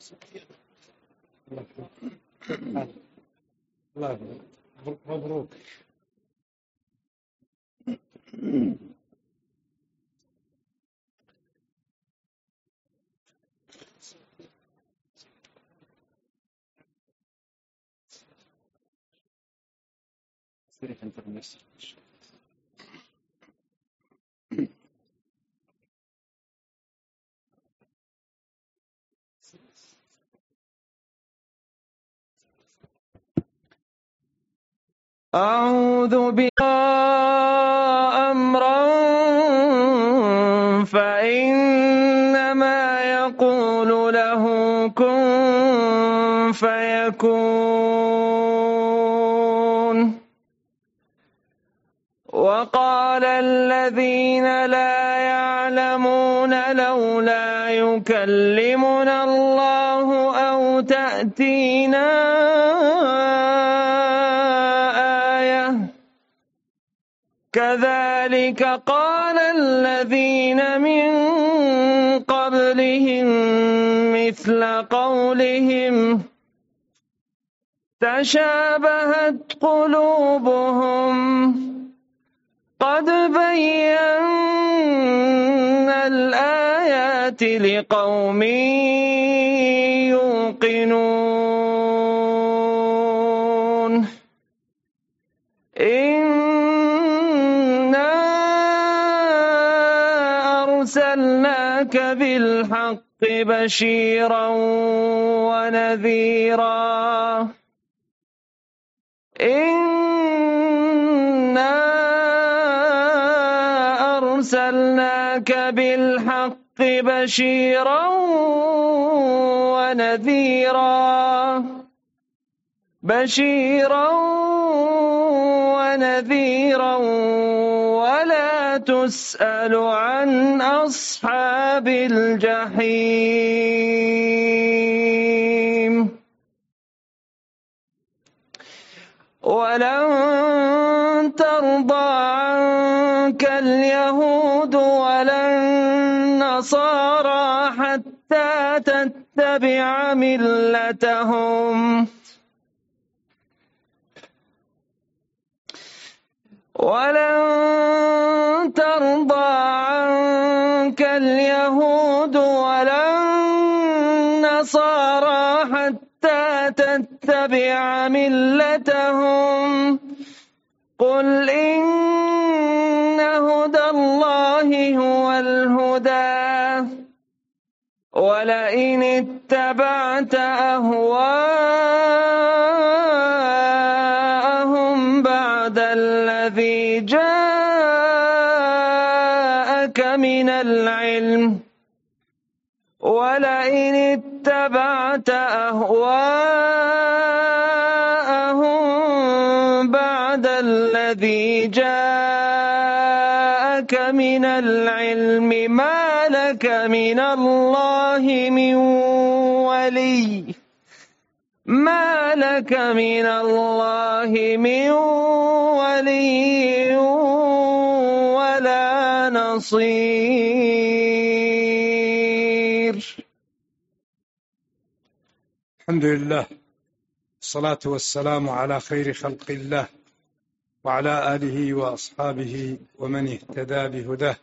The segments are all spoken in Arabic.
الله مبروك. أعوذ بالله أمرا فإنما يقول له كن فيكون. وقال الذين لا يعلمون لولا يكلمنا الله أو تأتينا كذلك قال الذين من قبلهم مثل قولهم تشابهت قلوبهم قد بينا الآيات لقوم يوقنون. أرسلناك بالحق بشيرا ونذيرا. إنا أرسلناك بالحق بشيرا ونذيرا ولا تسأل عن أصحاب الجحيم. ولن ترضى عنك اليهود ولا النصارى حتى تتبع ملتهم ولن ترضى عنك اليهود ولا النصارى حتى تتبع ملتهم قل إن هدى الله هو الهدى ولئن اتبعت أهواءهم بعد الذي جاءك من العلم ما لك من الله من ولي ولا نصير. الحمد لله، الصلاة والسلام على خير خلق الله وعلى آله وأصحابه ومن اهتدى بهداه.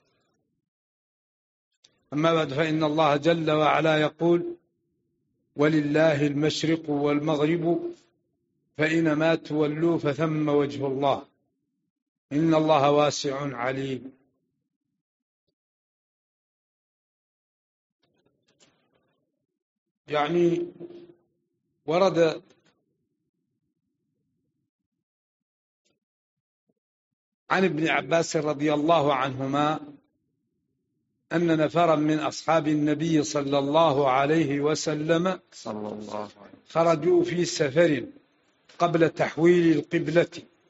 أما بعد، فإن الله جل وعلا يقول: ولله المشرق والمغرب فإنما تولوا فثم وجه الله إن الله واسع عليم. يعني ورد عن ابن عباس رضي الله عنهما أن نفرا من أصحاب النبي صلى الله عليه وسلم خرجوا في سفر قبل تحويل القبلة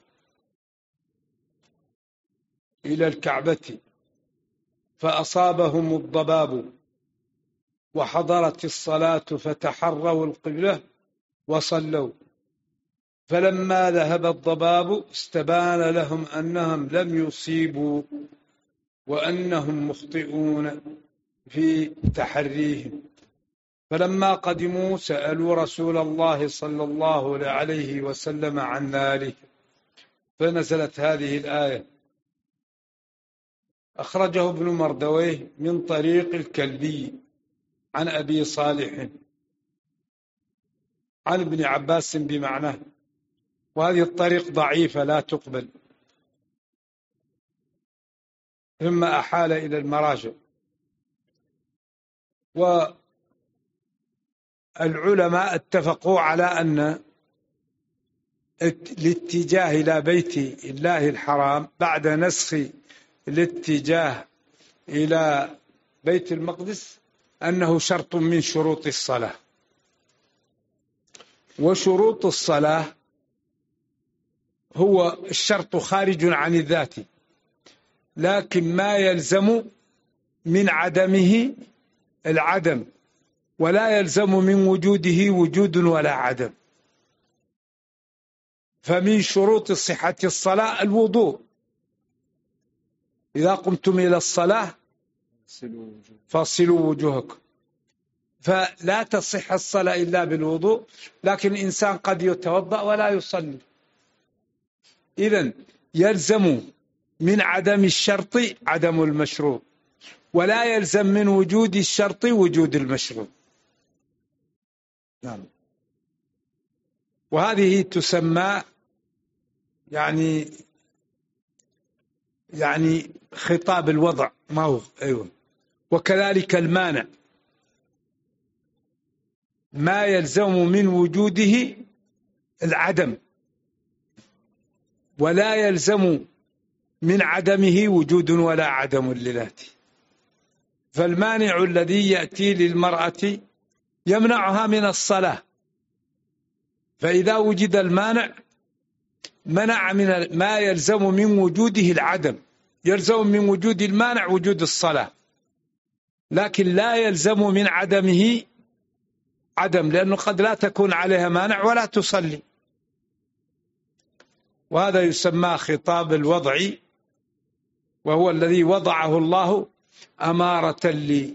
إلى الكعبة فأصابهم الضباب وحضرت الصلاة فتحروا القبلة وصلوا، فلما ذهب الضباب استبان لهم أنهم لم يصيبوا وأنهم مخطئون في تحريهم، فلما قدموا سألوا رسول الله صلى الله عليه وسلم عن ذلك، فنزلت هذه الآية. أخرجه ابن مردويه من طريق الكلبي عن أبي صالح عن ابن عباس بمعناه، وهذه الطريق ضعيفة لا تقبل، ثم أحال إلى المراجع. والعلماء اتفقوا على أن الاتجاه إلى بيت الله الحرام بعد نسخ الاتجاه إلى بيت المقدس أنه شرط من شروط الصلاة. وشروط الصلاة هو الشرط خارج عن الذات، لكن ما يلزم من عدمه العدم، ولا يلزم من وجوده وجود ولا عدم. فمن شروط صحة الصلاة الوضوء، إذا قمتم إلى الصلاة فاغسلوا وجوهكم. فلا تصح الصلاة إلا بالوضوء، لكن الإنسان قد يتوضأ ولا يصلي. إذن يلزم من عدم الشرط عدم المشروط، ولا يلزم من وجود الشرط وجود المشروط. نعم. وهذه تسمى يعني خطاب الوضع، ما هو أيوه. وكذلك المانع، ما يلزم من وجوده العدم، ولا يلزم من عدمه وجود ولا عدم لذاته. فالمانع الذي يأتي للمرأة يمنعها من الصلاة، فإذا وجد المانع منع من ما يلزم من وجوده العدم. يلزم من وجود المانع وجود الصلاة، لكن لا يلزم من عدمه عدم، لأنه قد لا تكون عليها مانع ولا تصلي. وهذا يسمى خطاب الوضع، وهو الذي وضعه الله أمارة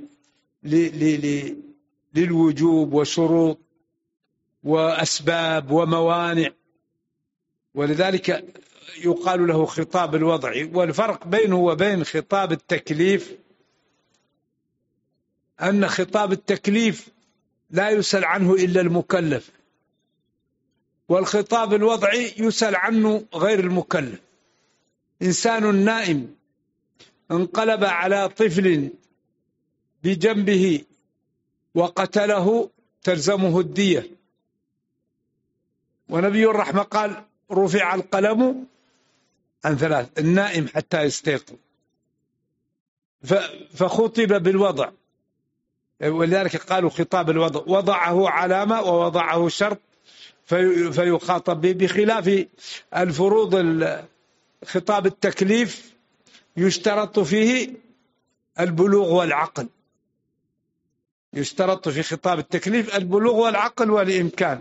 للوجوب وشروط وأسباب وموانع، ولذلك يقال له خطاب الوضع. والفرق بينه وبين خطاب التكليف أن خطاب التكليف لا يسأل عنه إلا المكلف، والخطاب الوضعي يسأل عنه غير المكلف. إنسان نائم انقلب على طفل بجنبه وقتله تلزمه الدية، ونبي الرحمة قال رفع القلم عن ثلاث: النائم حتى يستيقظ. فخطب بالوضع، ولذلك قالوا خطاب الوضع، وضعه علامة ووضعه شرط فيخاطب به، بخلاف الفروض. خطاب التكليف يشترط فيه البلوغ والعقل، يشترط في خطاب التكليف البلوغ والعقل والإمكان.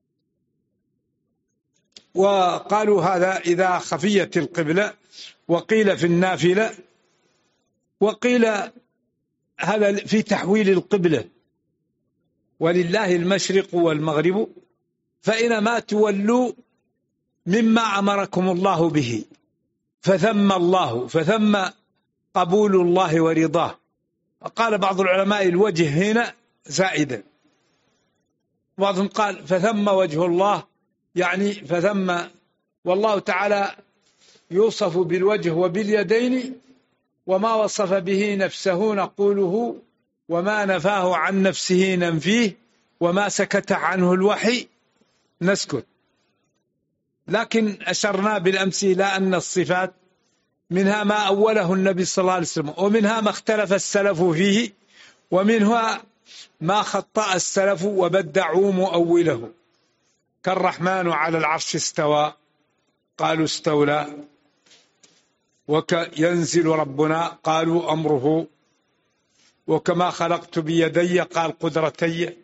وقالوا هذا إذا خفيت القبلة، وقيل في النافلة، وقيل هذا في تحويل القبلة. ولله المشرق والمغرب فإنما تولوا مما أمركم الله به فثم الله، فثم قبول الله ورضاه. قال بعض العلماء الوجه هنا زائدا، بعضهم قال فثم وجه الله، يعني فثم، والله تعالى يوصف بالوجه وباليدين، وما وصف به نفسه نقوله، وما نفاه عن نفسه ننفيه، وما سكت عنه الوحي نسكت. لكن أشرنا بالأمس إلى أن الصفات منها ما أوله النبي صلى الله عليه وسلم، ومنها ما اختلف السلف فيه، ومنها ما خطأ السلف وبدعوا مؤوله، كالرحمن على العرش استوى قالوا استولى، وينزل ربنا قالوا أمره، وكما خلقت بيدي قال قدرتي.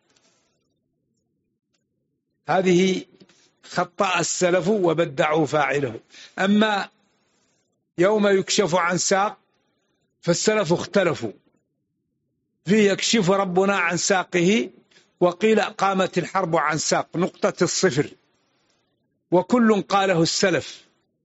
هذه خطأ السلف وبدعوا فاعله. أما يوم يكشف عن ساق فالسلف اختلفوا، فيه يكشف ربنا عن ساقه، وقيل قامت الحرب عن ساق نقطة الصفر، وكل قاله السلف.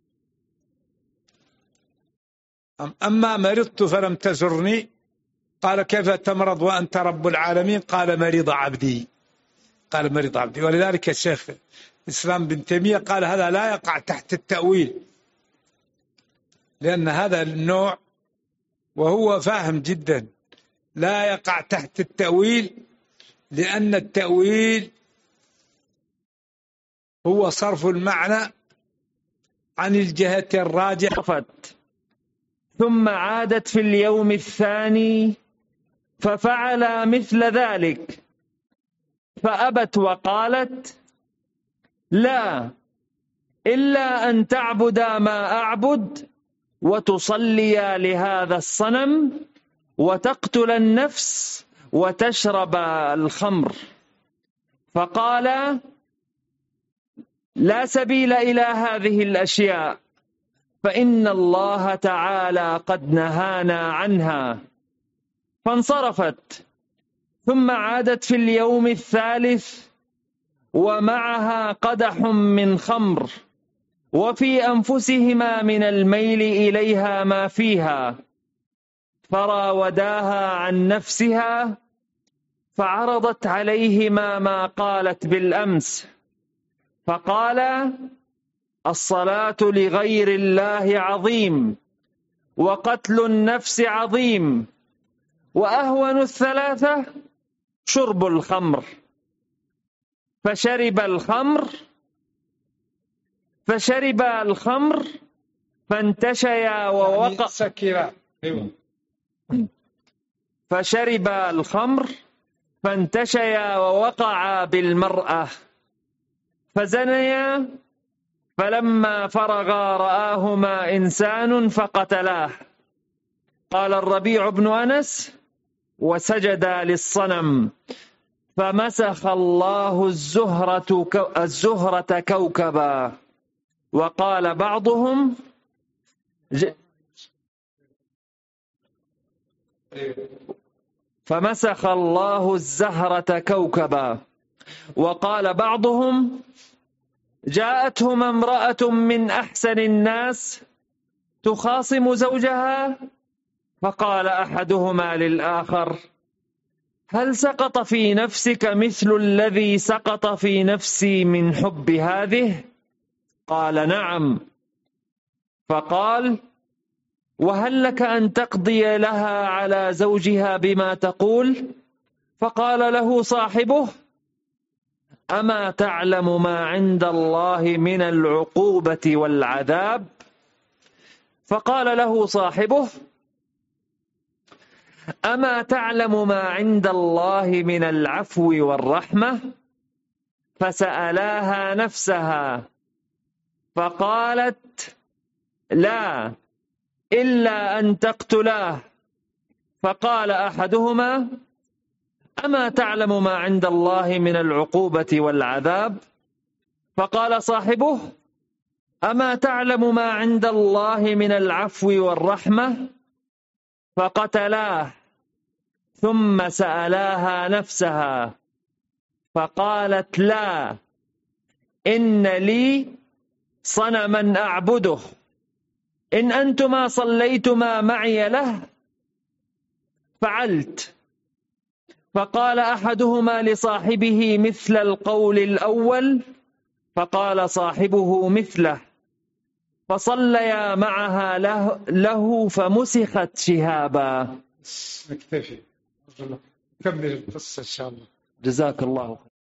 أما مرضت فلم تزرني قال كيف تمرض وأنت رب العالمين قال مريض عبدي، قال مريض عبدي. ولذلك الشيخ الإسلام بن تيمية قال هذا لا يقع تحت التأويل، لأن هذا النوع وهو فاهم جدا لا يقع تحت التأويل، لأن التأويل هو صرف المعنى عن الجهة الراجحة. ثم عادت في اليوم الثاني ففعل مثل ذلك، فأبت وقالت لا إلا أن تعبد ما أعبد وتصلي لهذا الصنم وتقتل النفس وتشرب الخمر. فقال لا سبيل إلى هذه الأشياء، فإن الله تعالى قد نهانا عنها. فانصرفت. ثم عادت في اليوم الثالث ومعها قدح من خمر، وفي أنفسهما من الميل إليها ما فيها، فراوداها عن نفسها، فعرضت عليهما ما قالت بالأمس، فقال الصلاة لغير الله عظيم، وقتل النفس عظيم، وأهون الثلاثة شرب الخمر. فشرب الخمر فانتشيا ووقع فشرب الخمر فانتشيا ووقعا بالمرأة فزنيا، فلما فرغا رآهما إنسان فقتلاه. قال الربيع بن أنس وسجدا للصنم، فمسخ الله الزهرة كوكبا. وقال بعضهم فمسخ الله الزهرة كوكبا. وقال بعضهم جاءتهم امرأة من أحسن الناس تخاصم زوجها، فقال أحدهما للآخر هل سقط في نفسك مثل الذي سقط في نفسي من حب هذه؟ قال نعم. فقال وهل لك أن تقضي لها على زوجها بما تقول؟ فقال له صاحبه أما تعلم ما عند الله من العقوبة والعذاب؟ فقال له صاحبه أما تعلم ما عند الله من العفو والرحمة؟ فسألاها نفسها فقالت لا إلا أن تقتلاه. فقال أحدهما أما تعلم ما عند الله من العقوبة والعذاب؟ فقال صاحبه أما تعلم ما عند الله من العفو والرحمة؟ فقتلاه. ثم سألاها نفسها فقالت لا إن لي صنما أعبده، إن أنتما صليتما معي له فعلت. فقال أحدهما لصاحبه مثل القول الأول، فقال صاحبه مثله، فصليا معها له فمسخت شهابا. نكتفي، كمل القصة إن شاء الله. جزاك الله خير.